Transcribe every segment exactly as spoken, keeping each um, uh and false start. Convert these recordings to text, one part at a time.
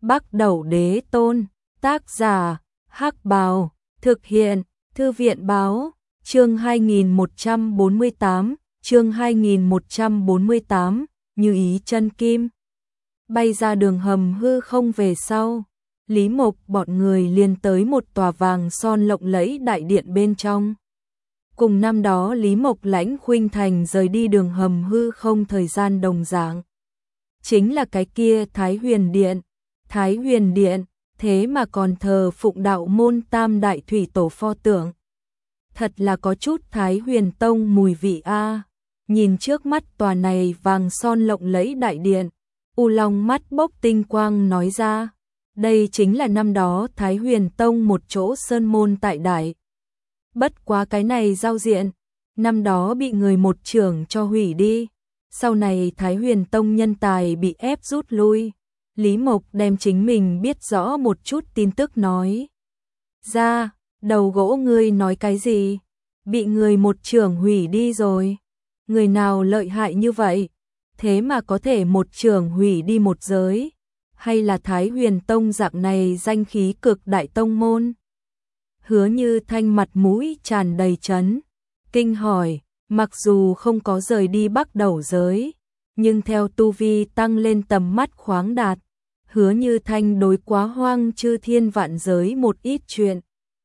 Bắc Đẩu Đế Tôn, tác giả, Hắc Bào, thực hiện, Thư viện Báo, chương hai nghìn một trăm bốn mươi tám, chương hai nghìn một trăm bốn mươi tám, Như Ý Chân Kim. Bay ra đường hầm hư không về sau, Lý Mộc bọn người liền tới một tòa vàng son lộng lẫy đại điện bên trong. Cùng năm đó Lý Mộc lãnh Khuynh Thành rời đi đường hầm hư không thời gian đồng dạng. Chính là cái kia Thái Huyền Điện. Thái Huyền Điện, thế mà còn thờ phụng đạo môn tam đại thủy tổ pho tượng. Thật là có chút Thái Huyền Tông mùi vị a. Nhìn trước mắt tòa này vàng son lộng lẫy đại điện, U Long mắt bốc tinh quang nói ra, đây chính là năm đó Thái Huyền Tông một chỗ sơn môn tại đại. Bất quá cái này giao diện, năm đó bị người một trưởng cho hủy đi, sau này Thái Huyền Tông nhân tài bị ép rút lui. Lý Mộc đem chính mình biết rõ một chút tin tức nói ra, đầu gỗ ngươi nói cái gì? Bị người một trưởng hủy đi rồi. Người nào lợi hại như vậy? Thế mà có thể một trưởng hủy đi một giới? Hay là Thái Huyền Tông dạng này danh khí cực đại tông môn? Hứa Như Thanh mặt mũi tràn đầy chấn, kinh hỏi, mặc dù không có rời đi Bắc Đẩu giới, nhưng theo tu vi tăng lên tầm mắt khoáng đạt, Hứa Như Thanh đối quá hoang chư thiên vạn giới một ít chuyện.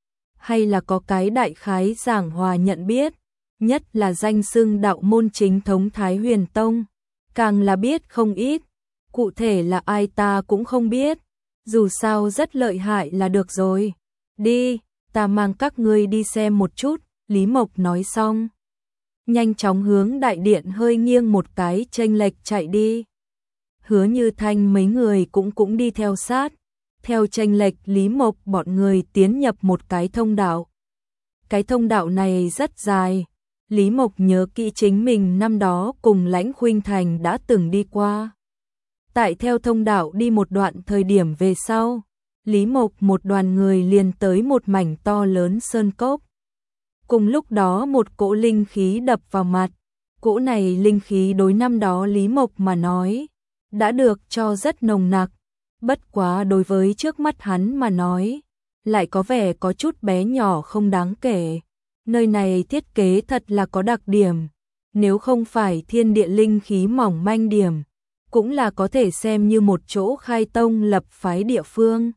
Hay là có cái đại khái giảng hòa nhận biết, nhất là danh xưng đạo môn chính thống Thái Huyền Tông, càng là biết không ít, cụ thể là ai ta cũng không biết, dù sao rất lợi hại là được rồi. Đi, ta mang các ngươi đi xem một chút, Lý Mộc nói xong. Nhanh chóng hướng đại điện hơi nghiêng một cái chênh lệch chạy đi. Hứa Như Thanh mấy người cũng cũng đi theo sát, theo chênh lệch Lý Mộc bọn người tiến nhập một cái thông đạo. Cái thông đạo này rất dài, Lý Mộc nhớ kỹ chính mình năm đó cùng lãnh Khuynh Thành đã từng đi qua. Tại theo thông đạo đi một đoạn thời điểm về sau, Lý Mộc một đoàn người liền tới một mảnh to lớn sơn cốc. Cùng lúc đó một cỗ linh khí đập vào mặt, cỗ này linh khí đối năm đó Lý Mộc mà nói, đã được cho rất nồng nặc, bất quá đối với trước mắt hắn mà nói, lại có vẻ có chút bé nhỏ không đáng kể. Nơi này thiết kế thật là có đặc điểm, nếu không phải thiên địa linh khí mỏng manh điểm, cũng là có thể xem như một chỗ khai tông lập phái địa phương.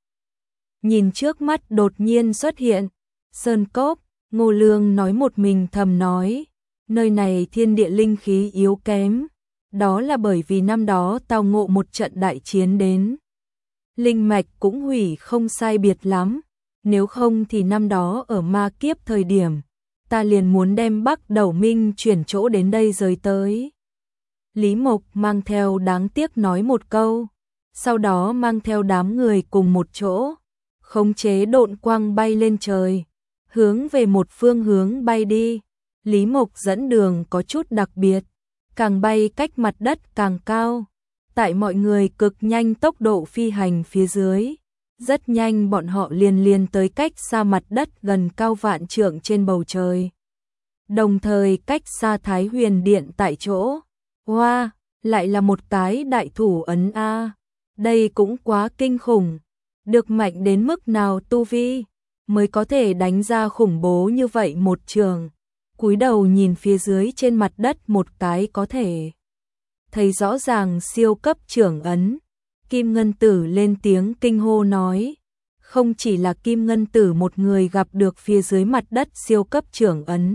Nhìn trước mắt đột nhiên xuất hiện, sơn cốc, Ngô Lương nói một mình thầm nói, nơi này thiên địa linh khí yếu kém, đó là bởi vì năm đó tao ngộ một trận đại chiến đến. Linh mạch cũng hủy không sai biệt lắm, nếu không thì năm đó ở ma kiếp thời điểm, ta liền muốn đem Bắc Đẩu Minh chuyển chỗ đến đây rời tới. Lý Mộc mang theo đáng tiếc nói một câu, sau đó mang theo đám người cùng một chỗ, khống chế độn quang bay lên trời, hướng về một phương hướng bay đi. Lý Mộc dẫn đường có chút đặc biệt, càng bay cách mặt đất càng cao, tại mọi người cực nhanh tốc độ phi hành phía dưới, rất nhanh bọn họ liền liền tới cách xa mặt đất gần cao vạn trượng trên bầu trời. Đồng thời cách xa Thái Huyền Điện tại chỗ. Hoa, wow, lại là một cái đại thủ ấn a. Đây cũng quá kinh khủng. Được mạnh đến mức nào tu vi mới có thể đánh ra khủng bố như vậy một trường. Cúi đầu nhìn phía dưới trên mặt đất một cái có thể thấy rõ ràng siêu cấp trưởng ấn. Kim Ngân Tử lên tiếng kinh hô nói, không chỉ là Kim Ngân Tử một người gặp được phía dưới mặt đất siêu cấp trưởng ấn.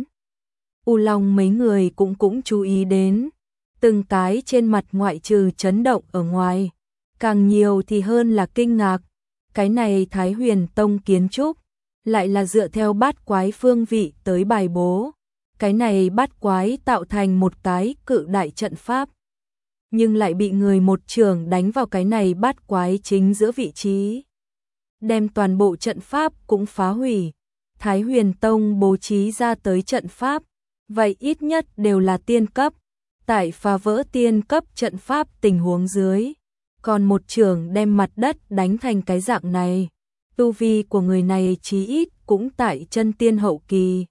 U Long mấy người cũng cũng chú ý đến, từng cái trên mặt ngoại trừ chấn động ở ngoài, càng nhiều thì hơn là kinh ngạc. Cái này Thái Huyền Tông kiến trúc, lại là dựa theo bát quái phương vị tới bài bố. Cái này bát quái tạo thành một cái cự đại trận pháp, nhưng lại bị người một trường đánh vào cái này bát quái chính giữa vị trí, đem toàn bộ trận pháp cũng phá hủy. Thái Huyền Tông bố trí ra tới trận pháp, vậy ít nhất đều là tiên cấp, tại phá vỡ tiên cấp trận pháp tình huống dưới, còn một trường đem mặt đất đánh thành cái dạng này, tu vi của người này chí ít cũng tại chân tiên hậu kỳ,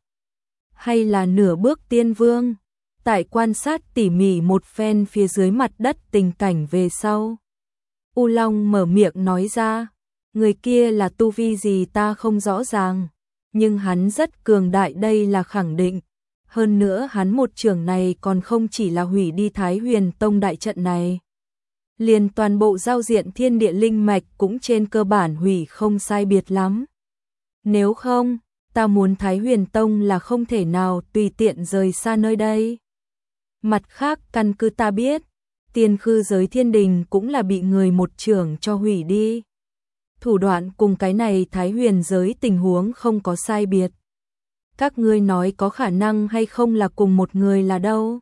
hay là nửa bước tiên vương. Tại quan sát tỉ mỉ một phen phía dưới mặt đất tình cảnh về sau, U Long mở miệng nói ra, người kia là tu vi gì ta không rõ ràng, nhưng hắn rất cường đại đây là khẳng định. Hơn nữa hắn một trường này còn không chỉ là hủy đi Thái Huyền Tông đại trận này. Liền toàn bộ giao diện thiên địa linh mạch cũng trên cơ bản hủy không sai biệt lắm. Nếu không, ta muốn Thái Huyền Tông là không thể nào tùy tiện rời xa nơi đây. Mặt khác căn cứ ta biết, Tiên Khư giới thiên đình cũng là bị người một trưởng cho hủy đi. Thủ đoạn cùng cái này Thái Huyền giới tình huống không có sai biệt. Các ngươi nói có khả năng hay không là cùng một người là đâu?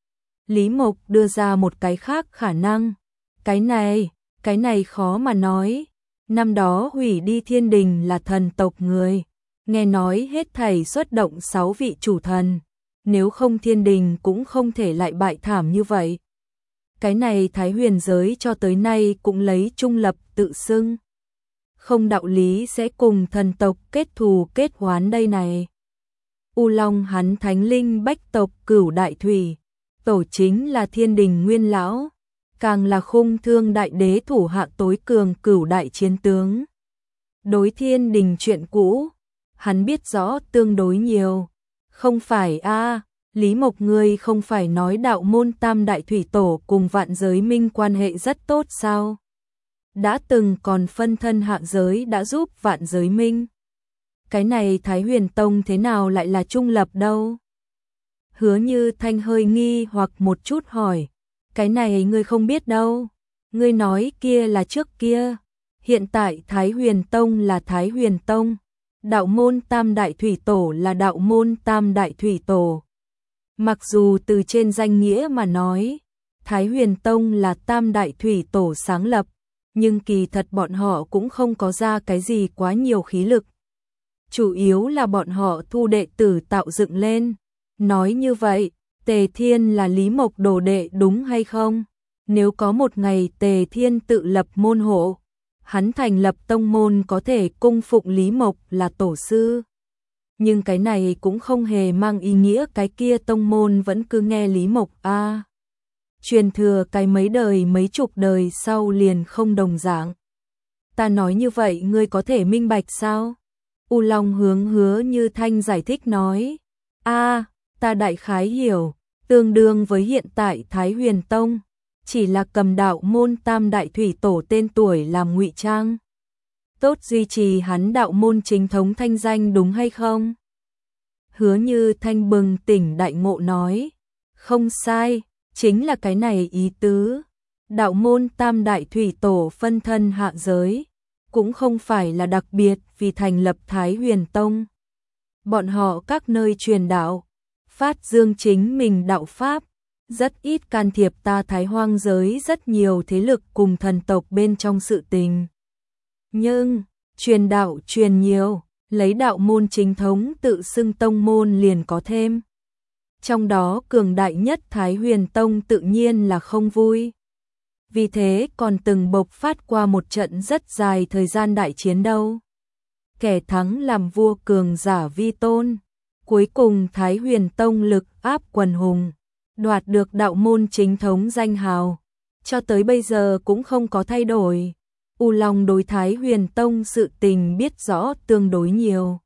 Lý Mộc đưa ra một cái khác khả năng. Cái này, cái này khó mà nói. Năm đó hủy đi thiên đình là thần tộc người. Nghe nói hết thảy xuất động sáu vị chủ thần. Nếu không thiên đình cũng không thể lại bại thảm như vậy. Cái này Thái Huyền giới cho tới nay cũng lấy trung lập tự xưng. Không đạo lý sẽ cùng thần tộc kết thù kết oán đây này. U Long hắn thánh linh bách tộc Cửu Đại Thủy, tổ chính là thiên đình nguyên lão, càng là khung thương đại đế thủ hạ tối cường Cửu Đại chiến tướng. Đối thiên đình chuyện cũ, hắn biết rõ tương đối nhiều. Không phải a, Lý Mộc ngươi không phải nói đạo môn Tam Đại Thủy Tổ cùng Vạn Giới Minh quan hệ rất tốt sao? Đã từng còn phân thân hạ giới đã giúp Vạn Giới Minh. Cái này Thái Huyền Tông thế nào lại là trung lập đâu? Hứa Như Thanh hơi nghi hoặc một chút hỏi, cái này ngươi không biết đâu, ngươi nói kia là trước kia, hiện tại Thái Huyền Tông là Thái Huyền Tông, đạo môn Tam Đại Thủy Tổ là đạo môn Tam Đại Thủy Tổ. Mặc dù từ trên danh nghĩa mà nói, Thái Huyền Tông là Tam Đại Thủy Tổ sáng lập, nhưng kỳ thật bọn họ cũng không có ra cái gì quá nhiều khí lực. Chủ yếu là bọn họ thu đệ tử tạo dựng lên. Nói như vậy, Tề Thiên là Lý Mộc đồ đệ đúng hay không? Nếu có một ngày Tề Thiên tự lập môn hộ, hắn thành lập tông môn có thể cung phụng Lý Mộc là tổ sư. Nhưng cái này cũng không hề mang ý nghĩa cái kia tông môn vẫn cứ nghe Lý Mộc a. Truyền thừa cái mấy đời mấy chục đời sau liền không đồng dạng. Ta nói như vậy ngươi có thể minh bạch sao? U Long hướng Hứa Như Thanh giải thích nói, a, ta đại khái hiểu, tương đương với hiện tại Thái Huyền Tông, chỉ là cầm đạo môn Tam Đại Thủy Tổ tên tuổi làm ngụy trang. Tốt duy trì hắn đạo môn chính thống thanh danh đúng hay không? Hứa Như Thanh bừng tỉnh đại ngộ nói, không sai, chính là cái này ý tứ. Đạo môn Tam Đại Thủy Tổ phân thân hạ giới, cũng không phải là đặc biệt vì thành lập Thái Huyền Tông. Bọn họ các nơi truyền đạo, phát dương chính mình đạo pháp, rất ít can thiệp ta Thái Hoang giới rất nhiều thế lực cùng thần tộc bên trong sự tình. Nhưng, truyền đạo truyền nhiều, lấy đạo môn chính thống tự xưng tông môn liền có thêm. Trong đó cường đại nhất Thái Huyền Tông tự nhiên là không vui. Vì thế còn từng bộc phát qua một trận rất dài thời gian đại chiến đâu. Kẻ thắng làm vua cường giả vi tôn. Cuối cùng Thái Huyền Tông lực áp quần hùng, đoạt được đạo môn chính thống danh hào. Cho tới bây giờ cũng không có thay đổi. U Long đối Thái Huyền Tông sự tình biết rõ tương đối nhiều.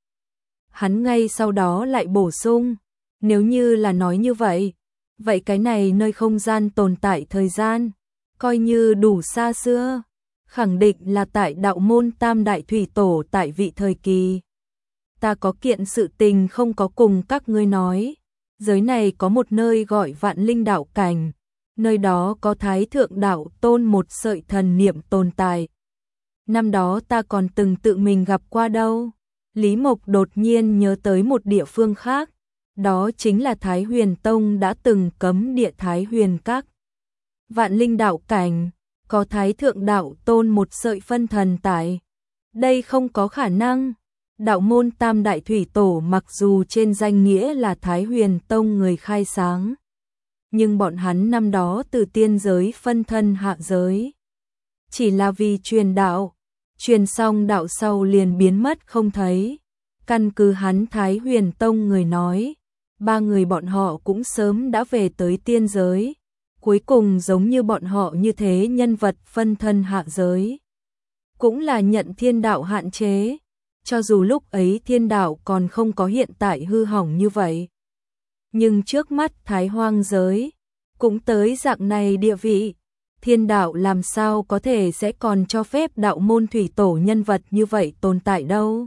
Hắn ngay sau đó lại bổ sung, nếu như là nói như vậy, vậy cái này nơi không gian tồn tại thời gian, coi như đủ xa xưa, khẳng định là tại đạo môn Tam Đại Thủy Tổ tại vị thời kỳ. Ta có kiện sự tình không có cùng các ngươi nói, giới này có một nơi gọi Vạn Linh Đạo Cảnh, nơi đó có Thái Thượng Đạo Tôn một sợi thần niệm tồn tại. Năm đó ta còn từng tự mình gặp qua đâu. Lý Mộc đột nhiên nhớ tới một địa phương khác, đó chính là Thái Huyền Tông đã từng cấm địa Thái Huyền Các. Vạn Linh Đạo Cảnh, có Thái Thượng Đạo Tôn một sợi phân thần tại. Đây không có khả năng. Đạo môn Tam Đại Thủy Tổ mặc dù trên danh nghĩa là Thái Huyền Tông người khai sáng, nhưng bọn hắn năm đó từ tiên giới phân thân hạ giới. Chỉ là vì truyền đạo, truyền xong đạo sau liền biến mất không thấy. Căn cứ hắn Thái Huyền Tông người nói, ba người bọn họ cũng sớm đã về tới tiên giới, Cuối cùng giống như bọn họ như thế nhân vật phân thân hạ giới, cũng là nhận thiên đạo hạn chế, cho dù lúc ấy thiên đạo còn không có hiện tại hư hỏng như vậy. Nhưng trước mắt Thái Hoang giới, cũng tới dạng này địa vị, thiên đạo làm sao có thể sẽ còn cho phép đạo môn thủy tổ nhân vật như vậy tồn tại đâu.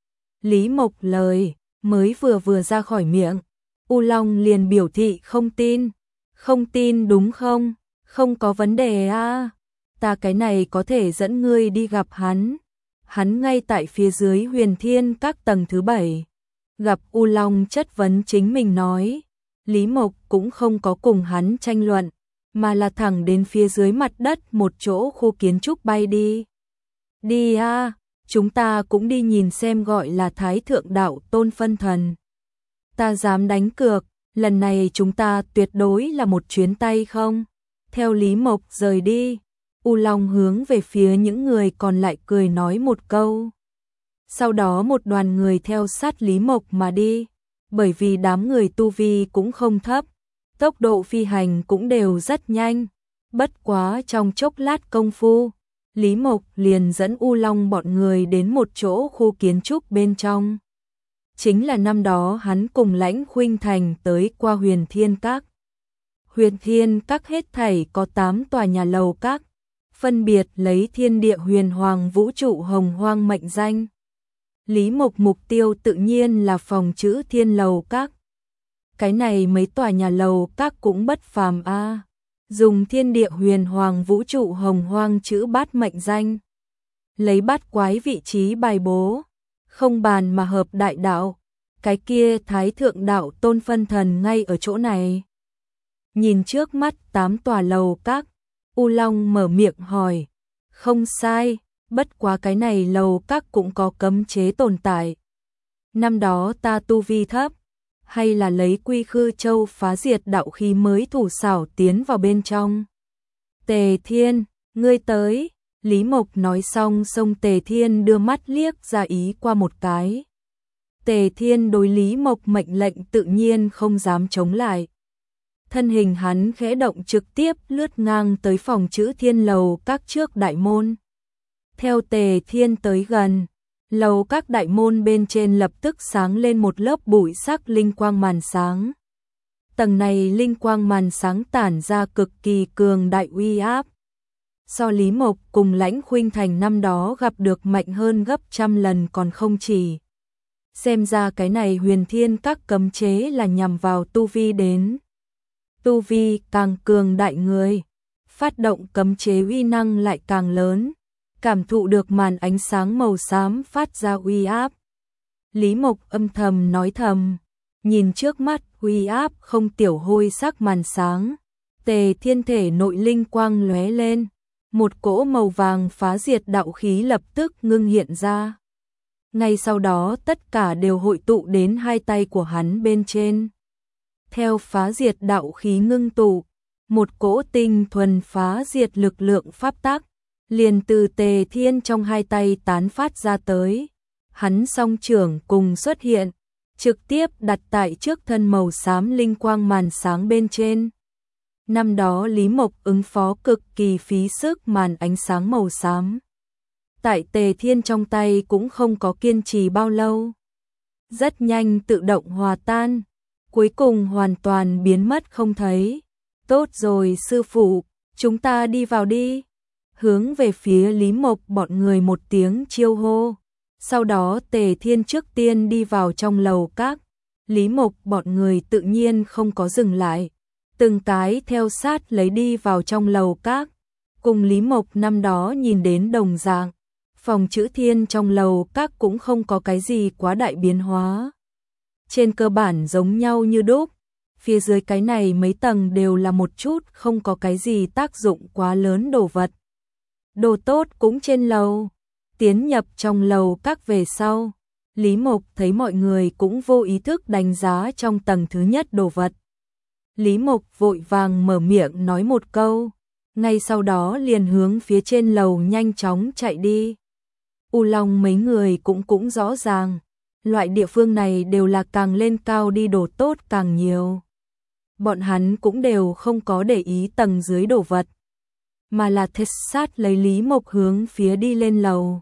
Lý Mộc lời mới vừa vừa ra khỏi miệng, U Long liền biểu thị không tin. Không tin đúng không? Không có vấn đề à? Ta cái này có thể dẫn ngươi đi gặp hắn. Hắn ngay tại phía dưới Huyền Thiên các tầng thứ bảy. Gặp U Long chất vấn chính mình nói. Lý Mộc cũng không có cùng hắn tranh luận, mà là thẳng đến phía dưới mặt đất một chỗ khu kiến trúc bay đi. Đi à, chúng ta cũng đi nhìn xem gọi là Thái Thượng Đạo Tôn phân thần. Ta dám đánh cược, lần này chúng ta tuyệt đối là một chuyến tay không? Theo Lý Mộc rời đi, U Long hướng về phía những người còn lại cười nói một câu. Sau đó một đoàn người theo sát Lý Mộc mà đi, bởi vì đám người tu vi cũng không thấp, tốc độ phi hành cũng đều rất nhanh. Bất quá trong chốc lát công phu, Lý Mộc liền dẫn U Long bọn người đến một chỗ khu kiến trúc bên trong. Chính là năm đó hắn cùng Lãnh Khuynh Thành tới qua Huyền Thiên Các. Huyền Thiên Các hết thảy có tám tòa nhà lầu các, phân biệt lấy thiên địa huyền hoàng vũ trụ hồng hoang mệnh danh. Lý Mộc mục tiêu tự nhiên là phòng chữ Thiên Lầu Các. Cái này mấy tòa nhà lầu các cũng bất phàm a, à. Dùng thiên địa huyền hoàng vũ trụ hồng hoang chữ bát mệnh danh, lấy bát quái vị trí bài bố, không bàn mà hợp đại đạo, cái kia Thái Thượng Đạo Tôn phân thần ngay ở chỗ này. Nhìn trước mắt tám tòa lầu các, U Long mở miệng hỏi, không sai, bất quá cái này lầu các cũng có cấm chế tồn tại. Năm đó ta tu vi thấp, hay là lấy Quy Khư Châu phá diệt đạo khí mới thủ xảo tiến vào bên trong. Tề Thiên, ngươi tới. Lý Mộc nói xong xông Tề Thiên đưa mắt liếc ra ý qua một cái. Tề Thiên đối Lý Mộc mệnh lệnh tự nhiên không dám chống lại. Thân hình hắn khẽ động trực tiếp lướt ngang tới phòng chữ Thiên Lầu các trước đại môn. Theo Tề Thiên tới gần, lầu các đại môn bên trên lập tức sáng lên một lớp bụi sắc linh quang màn sáng. Tầng này linh quang màn sáng tản ra cực kỳ cường đại uy áp. So Lý Mộc cùng Lãnh Khuynh Thành năm đó gặp được mạnh hơn gấp trăm lần còn không chỉ. Xem ra cái này Huyền Thiên Các cấm chế là nhằm vào tu vi đến. Tu vi càng cường đại người, phát động cấm chế uy năng lại càng lớn, cảm thụ được màn ánh sáng màu xám phát ra uy áp. Lý Mộc âm thầm nói thầm, nhìn trước mắt uy áp không tiểu hôi sắc màn sáng, Tề Thiên thể nội linh quang lóe lên. Một cỗ màu vàng phá diệt đạo khí lập tức ngưng hiện ra. Ngay sau đó tất cả đều hội tụ đến hai tay của hắn bên trên. Theo phá diệt đạo khí ngưng tụ, một cỗ tinh thuần phá diệt lực lượng pháp tắc, liền từ Tề Thiên trong hai tay tán phát ra tới. Hắn song trưởng cùng xuất hiện, trực tiếp đặt tại trước thân màu xám linh quang màn sáng bên trên. Năm đó Lý Mộc ứng phó cực kỳ phí sức màn ánh sáng màu xám. Tại Tề Thiên trong tay cũng không có kiên trì bao lâu. Rất nhanh tự động hòa tan, cuối cùng hoàn toàn biến mất không thấy. Tốt rồi sư phụ, chúng ta đi vào đi. Hướng về phía Lý Mộc bọn người một tiếng chiêu hô. Sau đó Tề Thiên trước tiên đi vào trong lầu các. Lý Mộc bọn người tự nhiên không có dừng lại. Từng cái theo sát lấy đi vào trong lầu các, cùng Lý Mộc năm đó nhìn đến đồng dạng, phòng chữ Thiên trong lầu các cũng không có cái gì quá đại biến hóa. Trên cơ bản giống nhau như đúc, phía dưới cái này mấy tầng đều là một chút không có cái gì tác dụng quá lớn đồ vật. Đồ tốt cũng trên lầu, tiến nhập trong lầu các về sau, Lý Mộc thấy mọi người cũng vô ý thức đánh giá trong tầng thứ nhất đồ vật. Lý Mộc vội vàng mở miệng nói một câu, ngay sau đó liền hướng phía trên lầu nhanh chóng chạy đi. U Long mấy người cũng cũng rõ ràng, loại địa phương này đều là càng lên cao đi đồ tốt càng nhiều. bọn hắn cũng đều không có để ý tầng dưới đồ vật, mà là thét sát lấy Lý Mộc hướng phía đi lên lầu.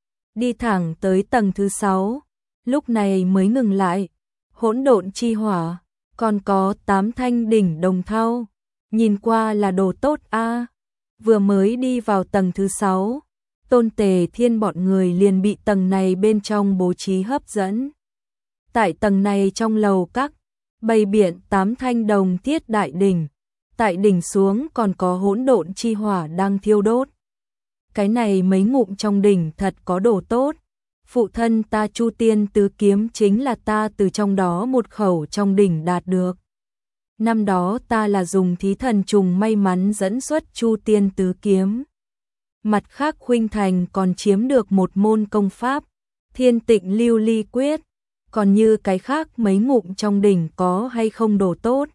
Đi thẳng tới tầng thứ sáu, lúc này mới ngừng lại. Hỗn độn chi hỏa, còn có tám thanh đỉnh đồng thau, nhìn qua là đồ tốt a. Vừa mới đi vào tầng thứ sáu, Tôn Tề Thiên bọn người liền bị tầng này bên trong bố trí hấp dẫn. Tại tầng này trong lầu các, bày biện tám thanh đồng thiết đại đỉnh, tại đỉnh xuống còn có hỗn độn chi hỏa đang thiêu đốt. Cái này mấy ngụm trong đỉnh thật có đồ tốt. Phụ thân ta Chu Tiên Tứ Kiếm chính là ta từ trong đó một khẩu trong đỉnh đạt được. Năm đó ta là dùng thí thần trùng may mắn dẫn xuất Chu Tiên Tứ Kiếm. Mặt khác Khuynh Thành còn chiếm được một môn công pháp, Thiên Tịnh Lưu Ly Quyết, còn như cái khác mấy ngụm trong đỉnh có hay không đồ tốt.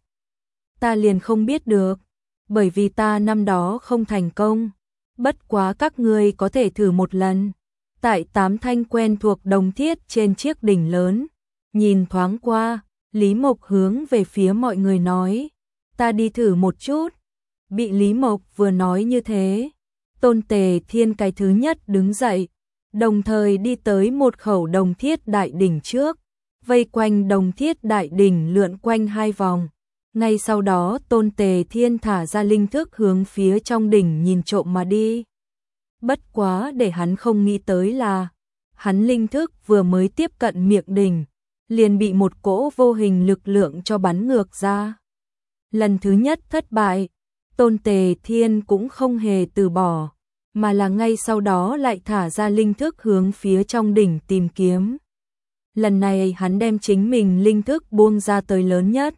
Ta liền không biết được, bởi vì ta năm đó không thành công, bất quá các ngươi có thể thử một lần. Tại tám thanh quen thuộc đồng thiết trên chiếc đỉnh lớn, nhìn thoáng qua, Lý Mộc hướng về phía mọi người nói, ta đi thử một chút. Bị Lý Mộc vừa nói như thế, Tôn Tề Thiên cái thứ nhất đứng dậy, đồng thời đi tới một khẩu đồng thiết đại đỉnh trước, vây quanh đồng thiết đại đỉnh lượn quanh hai vòng. Ngay sau đó Tôn Tề Thiên thả ra linh thức hướng phía trong đỉnh nhìn trộm mà đi. Bất quá để hắn không nghĩ tới là, hắn linh thức vừa mới tiếp cận miệng đỉnh, liền bị một cỗ vô hình lực lượng cho bắn ngược ra. Lần thứ nhất thất bại, Tôn Tề Thiên cũng không hề từ bỏ, mà là ngay sau đó lại thả ra linh thức hướng phía trong đỉnh tìm kiếm. Lần này hắn đem chính mình linh thức buông ra tới lớn nhất.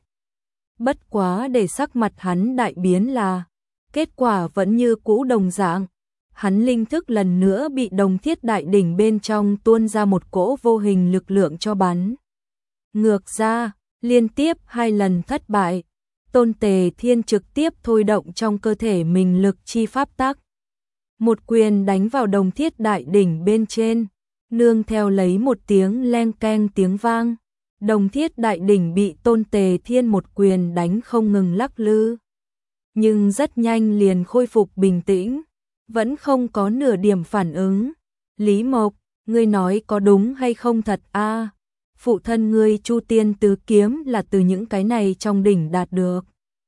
Bất quá để sắc mặt hắn đại biến là, kết quả vẫn như cũ đồng dạng. Hắn linh thức lần nữa bị đồng thiết đại đỉnh bên trong tuôn ra một cỗ vô hình lực lượng cho bắn ngược ra, liên tiếp hai lần thất bại. Tôn Tề Thiên trực tiếp thôi động trong cơ thể mình lực chi pháp tắc. Một quyền đánh vào đồng thiết đại đỉnh bên trên, nương theo lấy một tiếng leng keng tiếng vang. Đồng thiết đại đỉnh bị Tôn Tề Thiên một quyền đánh không ngừng lắc lư. Nhưng rất nhanh liền khôi phục bình tĩnh, vẫn không có nửa điểm phản ứng. Lý Mộc, ngươi nói có đúng hay không thật a? Phụ thân ngươi Chu Tiên Tứ Kiếm là từ những cái này trong đỉnh đạt được.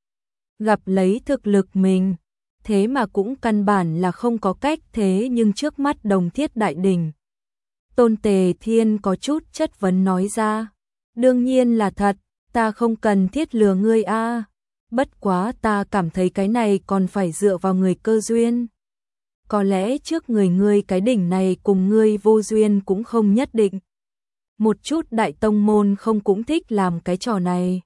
Gặp lấy thực lực mình, thế mà cũng căn bản là không có cách thế nhưng trước mắt đồng thiết đại đỉnh. Tôn Tề Thiên có chút chất vấn nói ra, đương nhiên là thật, ta không cần thiết lừa ngươi a. Bất quá ta cảm thấy cái này còn phải dựa vào người cơ duyên. Có lẽ trước người ngươi cái đỉnh này cùng ngươi vô duyên cũng không nhất định. Một chút đại tông môn không cũng thích làm cái trò này.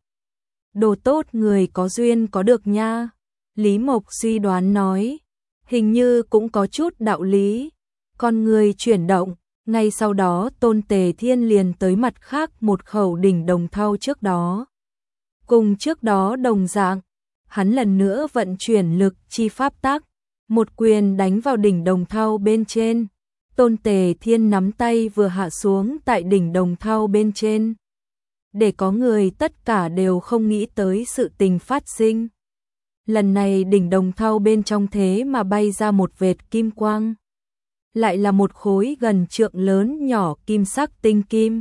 Đồ tốt người có duyên có được nha. Lý Mộc suy đoán nói, hình như cũng có chút đạo lý. Con người chuyển động, ngay sau đó Tôn Tề Thiên liền tới mặt khác một khẩu đỉnh đồng thau trước đó. Cùng trước đó đồng dạng, hắn lần nữa vận chuyển lực chi pháp tắc, một quyền đánh vào đỉnh đồng thau bên trên. Tôn Tề Thiên nắm tay vừa hạ xuống tại đỉnh đồng thau bên trên. Để có người tất cả đều không nghĩ tới sự tình phát sinh. Lần này đỉnh đồng thau bên trong thế mà bay ra một vệt kim quang. Lại là một khối gần trượng lớn nhỏ kim sắc tinh kim.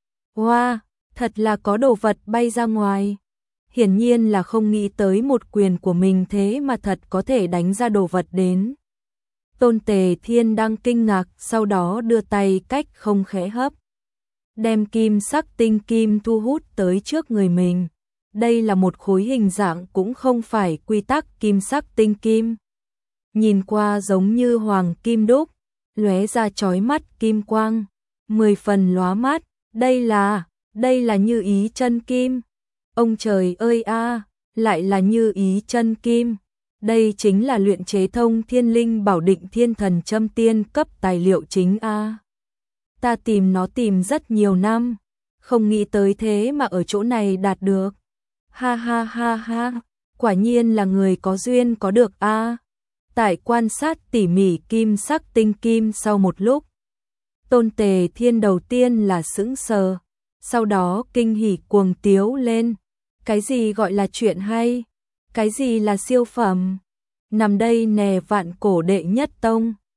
Wow, thật là có đồ vật bay ra ngoài. Hiển nhiên là không nghĩ tới một quyền của mình thế mà thật có thể đánh ra đồ vật đến. Tôn Tề Thiên đang kinh ngạc, sau đó đưa tay cách không khẽ hấp, đem kim sắc tinh kim thu hút tới trước người mình. Đây là một khối hình dạng cũng không phải quy tắc kim sắc tinh kim. Nhìn qua giống như hoàng kim đúc, lóe ra chói mắt kim quang, mười phần lóa mắt. Đây là, đây là Như Ý chân kim. Ông trời ơi a, lại là Như Ý chân kim. Đây chính là luyện chế thông thiên linh bảo định thiên thần châm tiên cấp tài liệu chính a. Ta tìm nó tìm rất nhiều năm, không nghĩ tới thế mà ở chỗ này đạt được. Ha ha ha ha, quả nhiên là người có duyên có được a. Tại quan sát tỉ mỉ kim sắc tinh kim sau một lúc, Tôn Tề Thiên đầu tiên là sững sờ, sau đó kinh hỉ cuồng tiếu lên. Cái gì gọi là chuyện hay? Cái gì là siêu phẩm? Nằm đây nè vạn cổ đệ nhất tông.